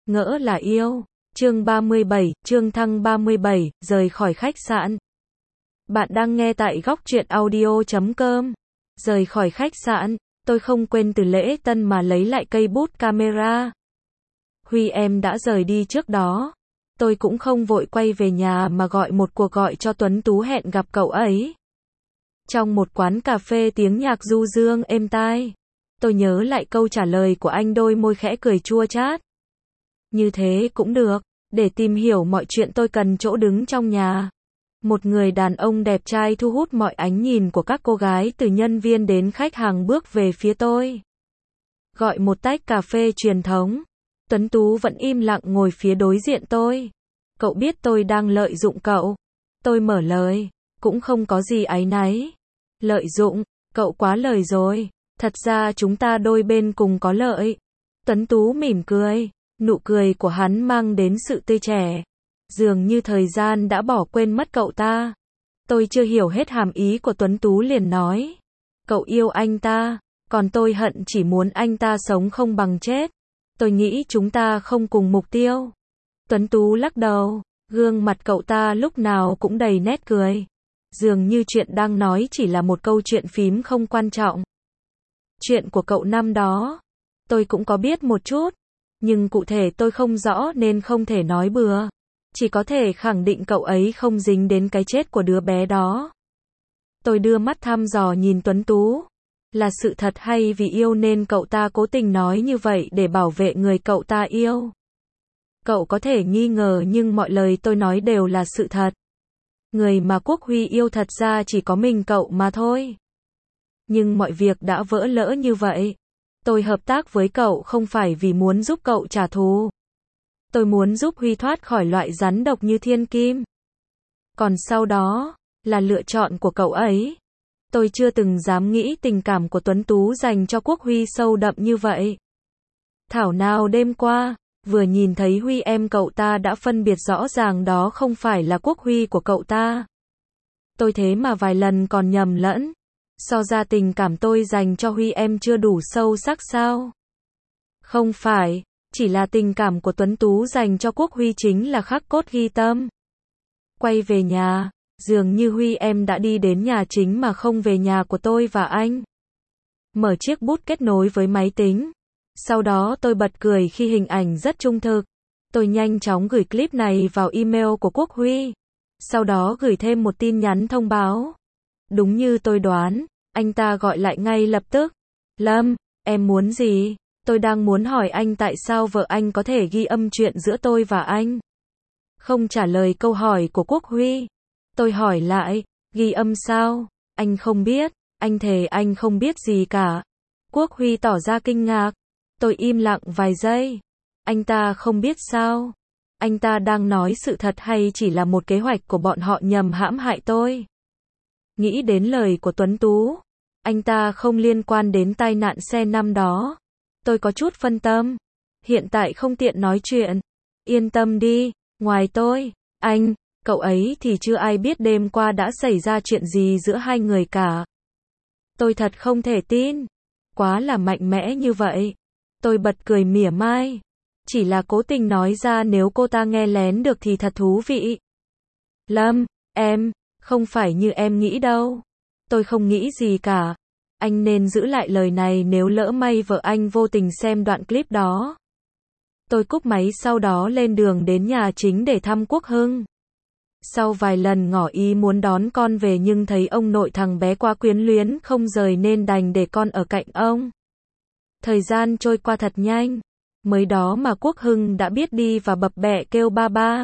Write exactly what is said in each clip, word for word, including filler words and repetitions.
Ngỡ là yêu. Chương ba mươi bảy, Trương Thăng ba mươi bảy, rời khỏi khách sạn. Bạn đang nghe tại góc truyện audio chấm com. Rời khỏi khách sạn, tôi không quên từ lễ tân mà lấy lại cây bút camera. Huy em đã rời đi trước đó. Tôi cũng không vội quay về nhà mà gọi một cuộc gọi cho Tuấn Tú hẹn gặp cậu ấy. Trong một quán cà phê tiếng nhạc du dương êm tai. Tôi nhớ lại câu trả lời của anh, đôi môi khẽ cười chua chát. Như thế cũng được, để tìm hiểu mọi chuyện tôi cần chỗ đứng trong nhà. Một người đàn ông đẹp trai thu hút mọi ánh nhìn của các cô gái, từ nhân viên đến khách hàng bước về phía tôi. Gọi một tách cà phê truyền thống. Tuấn Tú vẫn im lặng ngồi phía đối diện tôi. Cậu biết tôi đang lợi dụng cậu. Tôi mở lời, cũng không có gì áy náy. Lợi dụng, cậu quá lời rồi. Thật ra chúng ta đôi bên cùng có lợi. Tuấn Tú mỉm cười. Nụ cười của hắn mang đến sự tươi trẻ. Dường như thời gian đã bỏ quên mất cậu ta. Tôi chưa hiểu hết hàm ý của Tuấn Tú liền nói. Cậu yêu anh ta, còn tôi hận chỉ muốn anh ta sống không bằng chết. Tôi nghĩ chúng ta không cùng mục tiêu. Tuấn Tú lắc đầu, gương mặt cậu ta lúc nào cũng đầy nét cười. Dường như chuyện đang nói chỉ là một câu chuyện phím không quan trọng. Chuyện của cậu năm đó, tôi cũng có biết một chút. Nhưng cụ thể tôi không rõ nên không thể nói bừa. Chỉ có thể khẳng định cậu ấy không dính đến cái chết của đứa bé đó. Tôi đưa mắt thăm dò nhìn Tuấn Tú. Là sự thật hay vì yêu nên cậu ta cố tình nói như vậy để bảo vệ người cậu ta yêu? Cậu có thể nghi ngờ nhưng mọi lời tôi nói đều là sự thật. Người mà Quốc Huy yêu thật ra chỉ có mình cậu mà thôi. Nhưng mọi việc đã vỡ lỡ như vậy. Tôi hợp tác với cậu không phải vì muốn giúp cậu trả thù. Tôi muốn giúp Huy thoát khỏi loại rắn độc như thiên kim. Còn sau đó, là lựa chọn của cậu ấy. Tôi chưa từng dám nghĩ tình cảm của Tuấn Tú dành cho Quốc Huy sâu đậm như vậy. Thảo nào đêm qua, vừa nhìn thấy Huy em cậu ta đã phân biệt rõ ràng đó không phải là Quốc Huy của cậu ta. Tôi thế mà vài lần còn nhầm lẫn. So ra tình cảm tôi dành cho Huy em chưa đủ sâu sắc sao? Không phải, chỉ là tình cảm của Tuấn Tú dành cho Quốc Huy chính là khắc cốt ghi tâm. Quay về nhà, dường như Huy em đã đi đến nhà chính mà không về nhà của tôi và anh. Mở chiếc bút kết nối với máy tính. Sau đó tôi bật cười khi hình ảnh rất trung thực. Tôi nhanh chóng gửi clip này vào email của Quốc Huy. Sau đó gửi thêm một tin nhắn thông báo. Đúng như tôi đoán, anh ta gọi lại ngay lập tức. Lâm, em muốn gì? Tôi đang muốn hỏi anh tại sao vợ anh có thể ghi âm chuyện giữa tôi và anh. Không trả lời câu hỏi của Quốc Huy. Tôi hỏi lại, ghi âm sao? Anh không biết, anh thề anh không biết gì cả. Quốc Huy tỏ ra kinh ngạc. Tôi im lặng vài giây. Anh ta không biết sao? Anh ta đang nói sự thật hay chỉ là một kế hoạch của bọn họ nhằm hãm hại tôi? Nghĩ đến lời của Tuấn Tú, anh ta không liên quan đến tai nạn xe năm đó. Tôi có chút phân tâm. Hiện tại không tiện nói chuyện. Yên tâm đi, ngoài tôi, anh, cậu ấy thì chưa ai biết đêm qua đã xảy ra chuyện gì giữa hai người cả. Tôi thật không thể tin. Quá là mạnh mẽ như vậy. Tôi bật cười mỉa mai. Chỉ là cố tình nói ra nếu cô ta nghe lén được thì thật thú vị. Lâm, em, không phải như em nghĩ đâu. Tôi không nghĩ gì cả. Anh nên giữ lại lời này nếu lỡ may vợ anh vô tình xem đoạn clip đó. Tôi cúp máy sau đó lên đường đến nhà chính để thăm Quốc Hưng. Sau vài lần ngỏ ý muốn đón con về nhưng thấy ông nội thằng bé quá quyến luyến không rời nên đành để con ở cạnh ông. Thời gian trôi qua thật nhanh. Mới đó mà Quốc Hưng đã biết đi và bập bẹ kêu ba ba.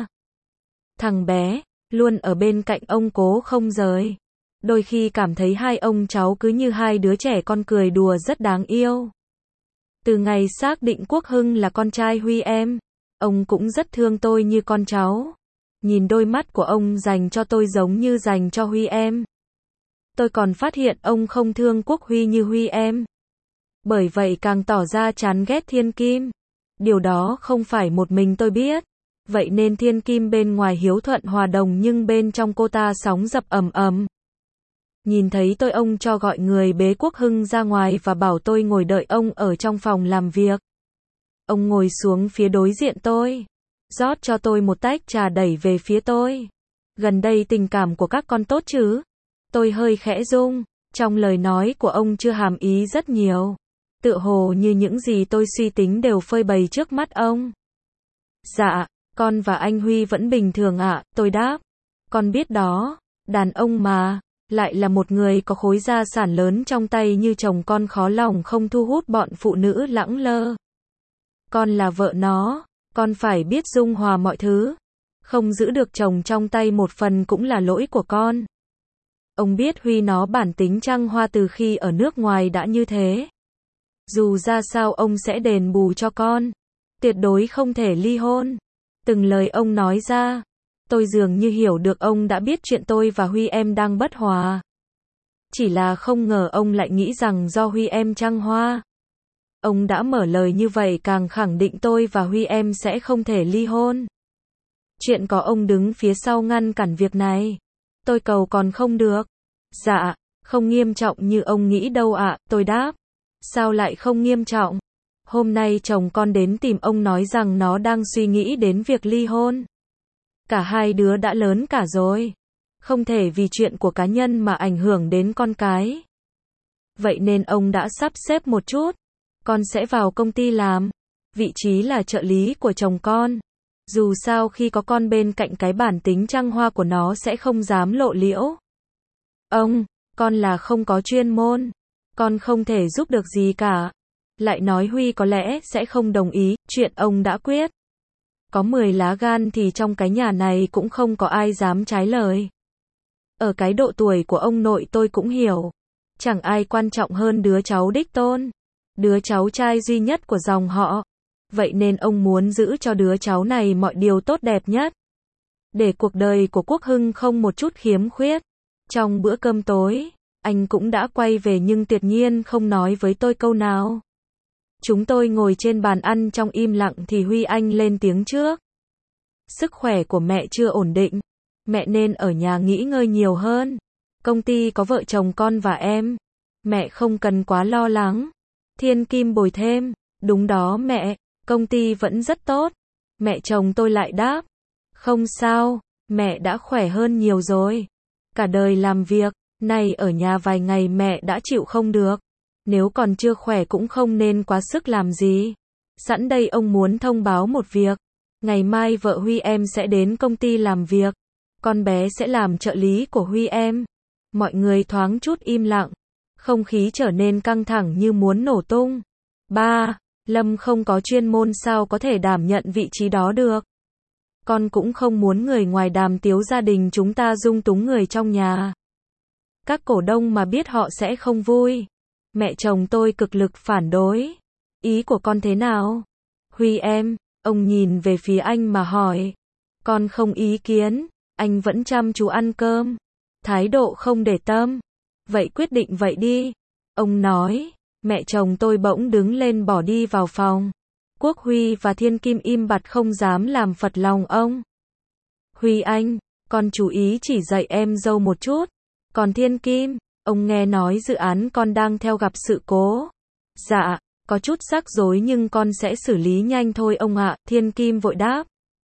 Thằng bé, luôn ở bên cạnh ông cố không rời. Đôi khi cảm thấy hai ông cháu cứ như hai đứa trẻ con cười đùa rất đáng yêu. Từ ngày xác định Quốc Hưng là con trai Huy em, ông cũng rất thương tôi như con cháu. Nhìn đôi mắt của ông dành cho tôi giống như dành cho Huy em. Tôi còn phát hiện ông không thương Quốc Huy như Huy em. Bởi vậy càng tỏ ra chán ghét Thiên Kim. Điều đó không phải một mình tôi biết. Vậy nên Thiên Kim bên ngoài hiếu thuận hòa đồng nhưng bên trong cô ta sóng dập ầm ầm. Nhìn thấy tôi ông cho gọi người bế Quốc Hưng ra ngoài và bảo tôi ngồi đợi ông ở trong phòng làm việc. Ông ngồi xuống phía đối diện tôi, rót cho tôi một tách trà đẩy về phía tôi. Gần đây tình cảm của các con tốt chứ? Tôi hơi khẽ rung, trong lời nói của ông chưa hàm ý rất nhiều. Tựa hồ như những gì tôi suy tính đều phơi bày trước mắt ông. Dạ, con và anh Huy vẫn bình thường ạ, tôi đáp. Con biết đó, đàn ông mà, lại là một người có khối gia sản lớn trong tay như chồng con khó lòng không thu hút bọn phụ nữ lẳng lơ. Con là vợ nó, con phải biết dung hòa mọi thứ. Không giữ được chồng trong tay một phần cũng là lỗi của con. Ông biết Huy nó bản tính trăng hoa từ khi ở nước ngoài đã như thế. Dù ra sao ông sẽ đền bù cho con. Tuyệt đối không thể ly hôn. Từng lời ông nói ra, tôi dường như hiểu được ông đã biết chuyện tôi và Huy em đang bất hòa. Chỉ là không ngờ ông lại nghĩ rằng do Huy em trăng hoa. Ông đã mở lời như vậy càng khẳng định tôi và Huy em sẽ không thể ly hôn. Chuyện có ông đứng phía sau ngăn cản việc này. Tôi cầu còn không được. Dạ, không nghiêm trọng như ông nghĩ đâu ạ, tôi đáp. Sao lại không nghiêm trọng? Hôm nay chồng con đến tìm ông nói rằng nó đang suy nghĩ đến việc ly hôn. Cả hai đứa đã lớn cả rồi. Không thể vì chuyện của cá nhân mà ảnh hưởng đến con cái. Vậy nên ông đã sắp xếp một chút. Con sẽ vào công ty làm. Vị trí là trợ lý của chồng con. Dù sao khi có con bên cạnh cái bản tính trăng hoa của nó sẽ không dám lộ liễu. Ông, con là không có chuyên môn. Con không thể giúp được gì cả. Lại nói Huy có lẽ sẽ không đồng ý, chuyện ông đã quyết. Có mười lá gan thì trong cái nhà này cũng không có ai dám trái lời. Ở cái độ tuổi của ông nội tôi cũng hiểu. Chẳng ai quan trọng hơn đứa cháu đích tôn. Đứa cháu trai duy nhất của dòng họ. Vậy nên ông muốn giữ cho đứa cháu này mọi điều tốt đẹp nhất. Để cuộc đời của Quốc Hưng không một chút khiếm khuyết. Trong bữa cơm tối, anh cũng đã quay về nhưng tuyệt nhiên không nói với tôi câu nào. Chúng tôi ngồi trên bàn ăn trong im lặng thì Huy Anh lên tiếng trước. Sức khỏe của mẹ chưa ổn định. Mẹ nên ở nhà nghỉ ngơi nhiều hơn. Công ty có vợ chồng con và em. Mẹ không cần quá lo lắng. Thiên Kim bồi thêm. Đúng đó mẹ, công ty vẫn rất tốt. Mẹ chồng tôi lại đáp. Không sao, mẹ đã khỏe hơn nhiều rồi. Cả đời làm việc, nay ở nhà vài ngày mẹ đã chịu không được. Nếu còn chưa khỏe cũng không nên quá sức làm gì. Sẵn đây ông muốn thông báo một việc. Ngày mai vợ Huy em sẽ đến công ty làm việc. Con bé sẽ làm trợ lý của Huy em. Mọi người thoáng chút im lặng. Không khí trở nên căng thẳng như muốn nổ tung. Ba, Lâm không có chuyên môn sao có thể đảm nhận vị trí đó được. Con cũng không muốn người ngoài đàm tiếu gia đình chúng ta dung túng người trong nhà. Các cổ đông mà biết họ sẽ không vui. Mẹ chồng tôi cực lực phản đối. Ý của con thế nào? Huy em, ông nhìn về phía anh mà hỏi. Con không ý kiến, anh vẫn chăm chú ăn cơm. Thái độ không để tâm. Vậy quyết định vậy đi. Ông nói, mẹ chồng tôi bỗng đứng lên bỏ đi vào phòng. Quốc Huy và Thiên Kim im bặt không dám làm phật lòng ông. Huy anh, con chú ý chỉ dạy em dâu một chút. Còn Thiên Kim, ông nghe nói dự án con đang theo gặp sự cố. Dạ, có chút rắc rối nhưng con sẽ xử lý nhanh thôi ông ạ, Thiên Kim vội đáp.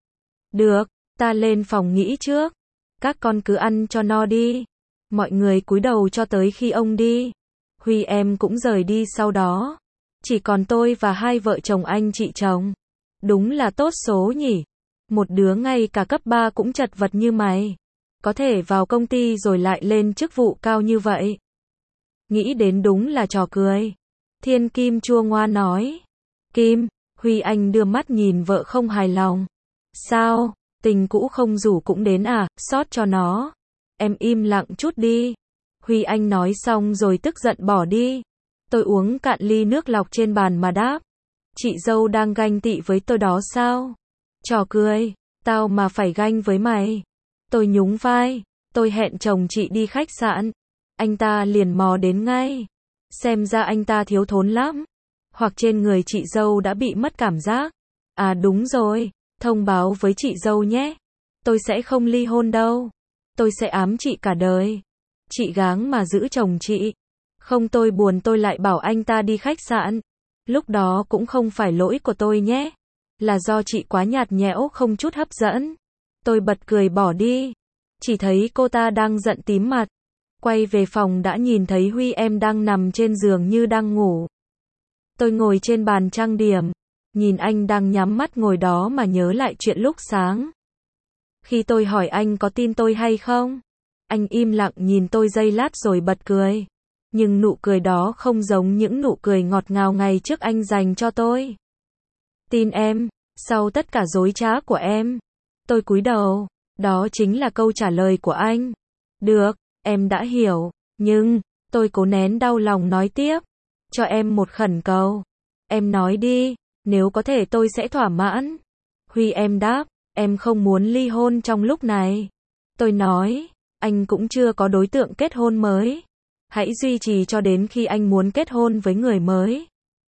Được, ta lên phòng nghỉ trước. Các con cứ ăn cho no đi. Mọi người cúi đầu cho tới khi ông đi. Huy em cũng rời đi sau đó. Chỉ còn tôi và hai vợ chồng anh chị chồng. Đúng là tốt số nhỉ. Một đứa ngay cả cấp ba cũng chật vật như mày. Có thể vào công ty rồi lại lên chức vụ cao như vậy. Nghĩ đến đúng là trò cười. Thiên Kim chua ngoa nói. Kim, Huy anh đưa mắt nhìn vợ không hài lòng. Sao, tình cũ không rủ cũng đến à, xót cho nó. Em im lặng chút đi. Huy anh nói xong rồi tức giận bỏ đi. Tôi uống cạn ly nước lọc trên bàn mà đáp. Chị dâu đang ganh tị với tôi đó sao? Trò cười, tao mà phải ganh với mày. Tôi nhún vai, tôi hẹn chồng chị đi khách sạn. Anh ta liền mò đến ngay. Xem ra anh ta thiếu thốn lắm. Hoặc trên người chị dâu đã bị mất cảm giác. À đúng rồi, thông báo với chị dâu nhé. Tôi sẽ không ly hôn đâu. Tôi sẽ ám chị cả đời. Chị gắng mà giữ chồng chị. Không tôi buồn tôi lại bảo anh ta đi khách sạn. Lúc đó cũng không phải lỗi của tôi nhé. Là do chị quá nhạt nhẽo không chút hấp dẫn. Tôi bật cười bỏ đi. Chỉ thấy cô ta đang giận tím mặt. Quay về phòng đã nhìn thấy Huy em đang nằm trên giường như đang ngủ. Tôi ngồi trên bàn trang điểm. Nhìn anh đang nhắm mắt ngồi đó mà nhớ lại chuyện lúc sáng. Khi tôi hỏi anh có tin tôi hay không? Anh im lặng nhìn tôi giây lát rồi bật cười. Nhưng nụ cười đó không giống những nụ cười ngọt ngào ngày trước anh dành cho tôi. Tin em, sau tất cả dối trá của em. Tôi cúi đầu. Đó chính là câu trả lời của anh. Được, em đã hiểu. Nhưng, tôi cố nén đau lòng nói tiếp. Cho em một khẩn cầu. Em nói đi, nếu có thể tôi sẽ thỏa mãn. Huy em đáp, em không muốn ly hôn trong lúc này. Tôi nói, anh cũng chưa có đối tượng kết hôn mới. Hãy duy trì cho đến khi anh muốn kết hôn với người mới.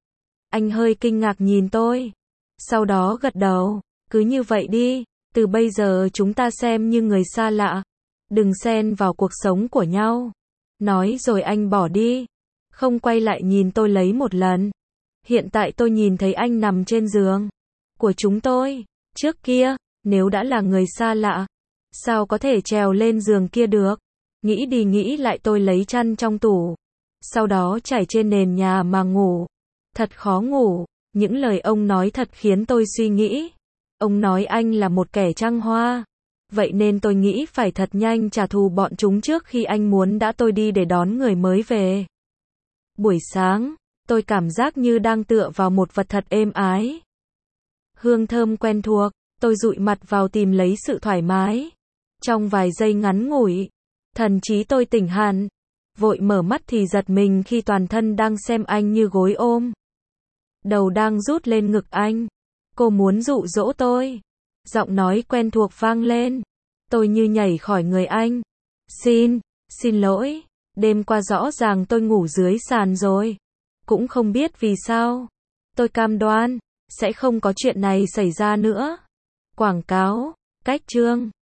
Anh hơi kinh ngạc nhìn tôi. Sau đó gật đầu, cứ như vậy đi, từ bây giờ chúng ta xem như người xa lạ. Đừng xen vào cuộc sống của nhau. Nói rồi anh bỏ đi. Không quay lại nhìn tôi lấy một lần. Hiện tại tôi nhìn thấy anh nằm trên giường của chúng tôi. Trước kia, nếu đã là người xa lạ, sao có thể trèo lên giường kia được? Nghĩ đi nghĩ lại tôi lấy chăn trong tủ. Sau đó trải trên nền nhà mà ngủ. Thật khó ngủ. Những lời ông nói thật khiến tôi suy nghĩ. Ông nói anh là một kẻ trăng hoa. Vậy nên tôi nghĩ phải thật nhanh trả thù bọn chúng trước khi anh muốn đã tôi đi để đón người mới về. Buổi sáng, tôi cảm giác như đang tựa vào một vật thật êm ái. Hương thơm quen thuộc, tôi dụi mặt vào tìm lấy sự thoải mái. Trong vài giây ngắn ngủi, thần trí tôi tỉnh hẳn. Vội mở mắt thì giật mình khi toàn thân đang xem anh như gối ôm. Đầu đang rút lên ngực anh. Cô muốn dụ dỗ tôi. Giọng nói quen thuộc vang lên. Tôi như nhảy khỏi người anh. Xin, xin lỗi. Đêm qua rõ ràng tôi ngủ dưới sàn rồi. Cũng không biết vì sao. Tôi cam đoan, sẽ không có chuyện này xảy ra nữa. Quảng cáo, cách chương.